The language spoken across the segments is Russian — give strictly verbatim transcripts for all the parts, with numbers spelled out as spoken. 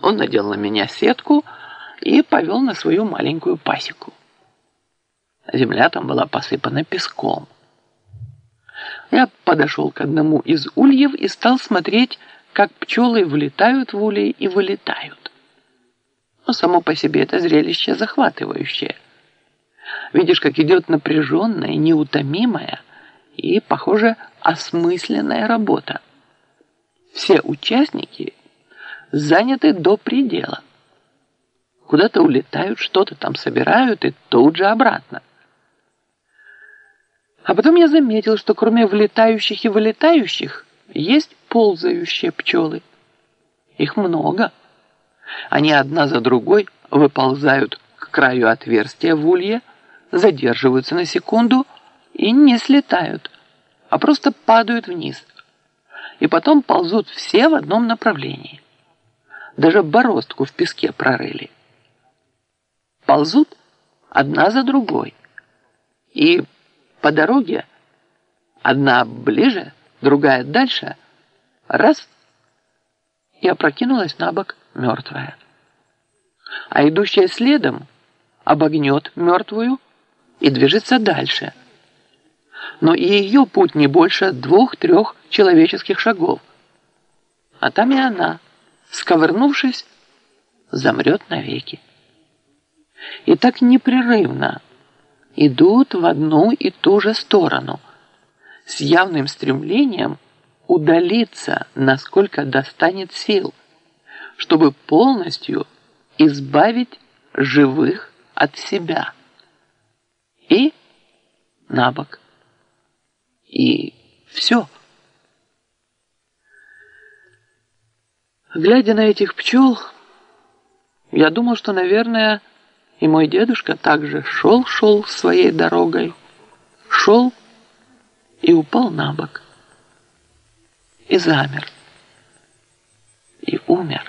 Он надел на меня сетку и повел на свою маленькую пасеку. Земля там была посыпана песком. Я подошел к одному из ульев и стал смотреть, как пчелы влетают в улей и вылетают. Но само по себе это зрелище захватывающее. Видишь, как идет напряженная, неутомимая и, похоже, осмысленная работа. Все участники заняты до предела. Куда-то улетают, что-то там собирают и тут же обратно. А потом я заметил, что кроме влетающих и вылетающих есть ползающие пчелы. Их много. Они одна за другой выползают к краю отверстия в улье, задерживаются на секунду и не слетают, а просто падают вниз. И потом ползут все в одном направлении. Даже бороздку в песке прорыли. Ползут одна за другой. И по дороге одна ближе, другая дальше. Раз — и опрокинулась на бок мертвая. А идущая следом обогнет мертвую и движется дальше. Но и ее путь не больше двух-трех человеческих шагов. А там и она, сковырнувшись, замрет навеки. И так непрерывно идут в одну и ту же сторону, с явным стремлением удалиться, насколько достанет сил, чтобы полностью избавить живых от себя. И на бок. И все. Глядя на этих пчел, я думал, что, наверное, и мой дедушка также шел-шел своей дорогой, шел и упал на бок. И замер. И умер.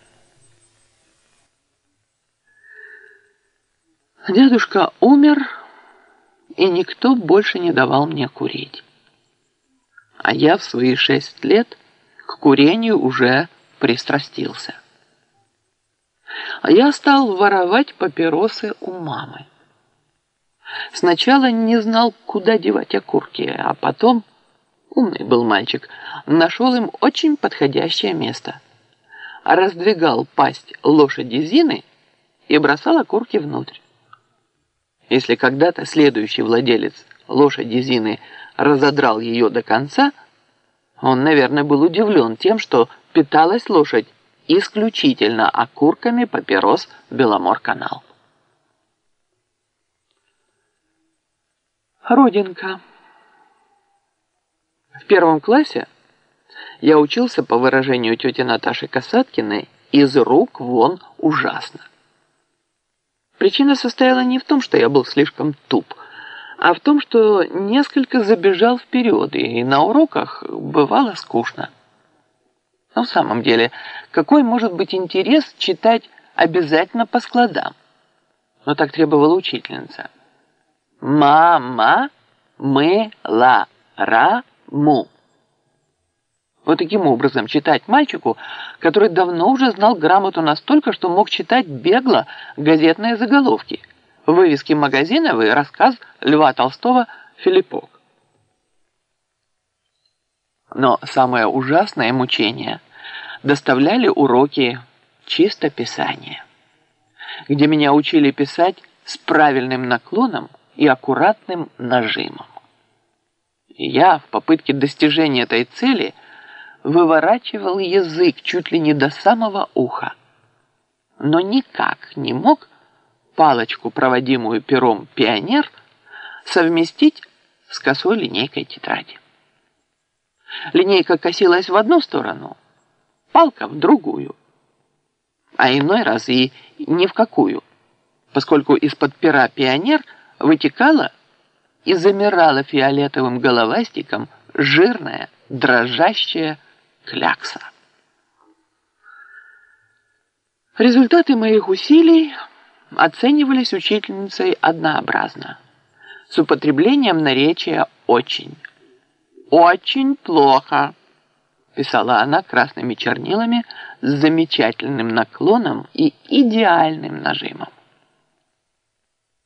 Дедушка умер, и никто больше не давал мне курить. А я в свои шесть лет к курению уже пристрастился. А я стал воровать папиросы у мамы. Сначала не знал, куда девать окурки, а потом, умный был мальчик, нашел им очень подходящее место. Раздвигал пасть лошади Зины и бросал окурки внутрь. Если когда-то следующий владелец лошади Зины разодрал ее до конца, он, наверное, был удивлен тем, что питалась лошадь исключительно окурками папирос Беломор-канал. Родинка. В первом классе я учился, по выражению тети Наташи Касаткиной, из рук вон ужасно. Причина состояла не в том, что я был слишком туп, а в том, что несколько забежал вперед, и на уроках бывало скучно. Но в самом деле, какой может быть интерес читать обязательно по складам? Но так требовала учительница. Мама, мы, ла, ра, му. Вот таким образом читать мальчику, который давно уже знал грамоту настолько, что мог читать бегло газетные заголовки, вывески магазинов и рассказ Льва Толстого «Филиппок». Но самое ужасное мучение доставляли уроки чистописания, где меня учили писать с правильным наклоном и аккуратным нажимом. И я в попытке достижения этой цели выворачивал язык чуть ли не до самого уха, но никак не мог палочку, проводимую пером «Пионер», совместить с косой линейкой тетради. Линейка косилась в одну сторону, палка в другую, а иной раз и ни в какую, поскольку из-под пера «Пионер» вытекала и замирала фиолетовым головастиком жирная, дрожащая клякса. Результаты моих усилий оценивались учительницей однообразно, с употреблением наречия «очень». Очень плохо. писала она красными чернилами с замечательным наклоном и идеальным нажимом.